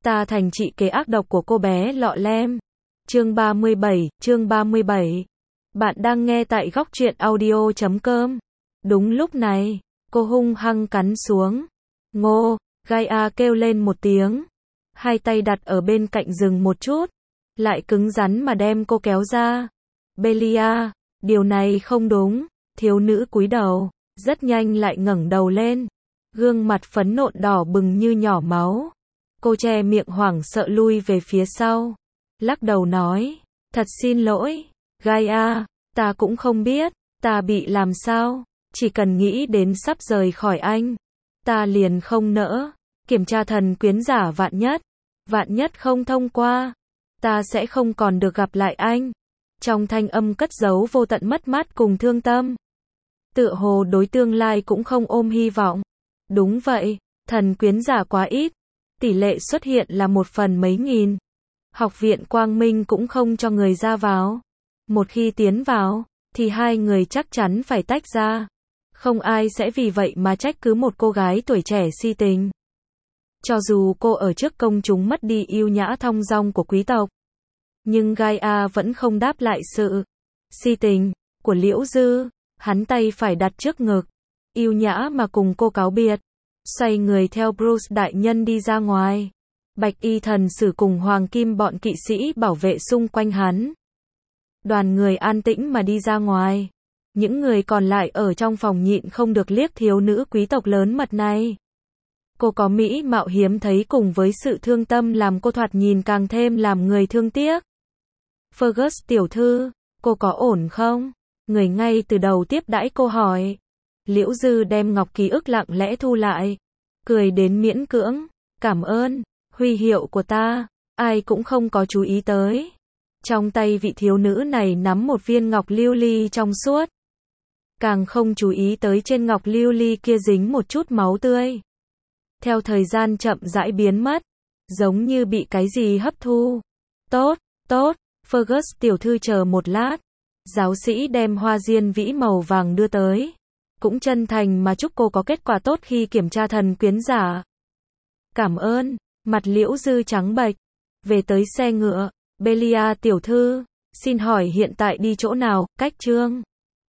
Ta thành chị kế ác độc của cô bé lọ lem. Chương 37. Bạn đang nghe tại góc truyện audio.com. Đúng lúc này, cô hung hăng cắn xuống. Ngô, Gaia kêu lên một tiếng. Hai tay đặt ở bên cạnh dừng một chút. Lại cứng rắn mà đem cô kéo ra. Belia, điều này không đúng. Thiếu nữ cúi đầu, rất nhanh lại ngẩng đầu lên. Gương mặt phấn nộn đỏ bừng như nhỏ máu. Cô che miệng hoảng sợ lui về phía sau. Lắc đầu nói, thật xin lỗi, Gaia, ta cũng không biết, ta bị làm sao, chỉ cần nghĩ đến sắp rời khỏi anh, ta liền không nỡ, kiểm tra thần quyến giả vạn nhất không thông qua, ta sẽ không còn được gặp lại anh. Trong thanh âm cất giấu vô tận mất mát cùng thương tâm. Tựa hồ đối tương lai cũng không ôm hy vọng. Đúng vậy, thần quyến giả quá ít, tỷ lệ xuất hiện là 1 phần mấy nghìn. Học viện Quang Minh cũng không cho người ra vào. Một khi tiến vào, thì hai người chắc chắn phải tách ra. Không ai sẽ vì vậy mà trách cứ một cô gái tuổi trẻ si tình. Cho dù cô ở trước công chúng mất đi yêu nhã thong dong của quý tộc, nhưng Gaia vẫn không đáp lại sự si tình của Liễu Dư. Hắn tay phải đặt trước ngực, yêu nhã mà cùng cô cáo biệt, xoay người theo Bruce đại nhân đi ra ngoài. Bạch y thần sử cùng hoàng kim bọn kỵ sĩ bảo vệ xung quanh hắn. Đoàn người an tĩnh mà đi ra ngoài. Những người còn lại ở trong phòng nhịn không được liếc thiếu nữ quý tộc lớn mật này. Cô có mỹ mạo hiếm thấy cùng với sự thương tâm làm cô thoạt nhìn càng thêm làm người thương tiếc. Fergus tiểu thư, cô có ổn không? Người ngay từ đầu tiếp đãi cô hỏi. Liễu Dư đem ngọc ký ức lặng lẽ thu lại. Cười đến miễn cưỡng. Cảm ơn, huy hiệu của ta, ai cũng không có chú ý tới. Trong tay vị thiếu nữ này nắm một viên ngọc lưu ly trong suốt. Càng không chú ý tới trên ngọc lưu ly kia dính một chút máu tươi. Theo thời gian chậm rãi biến mất, giống như bị cái gì hấp thu. Tốt, Fergus tiểu thư chờ một lát. Giáo sĩ đem hoa diên vĩ màu vàng đưa tới. Cũng chân thành mà chúc cô có kết quả tốt khi kiểm tra thần quyến giả. Cảm ơn, mặt Liễu Dư trắng bệch. Về tới xe ngựa, Belia tiểu thư, xin hỏi hiện tại đi chỗ nào, cách Trương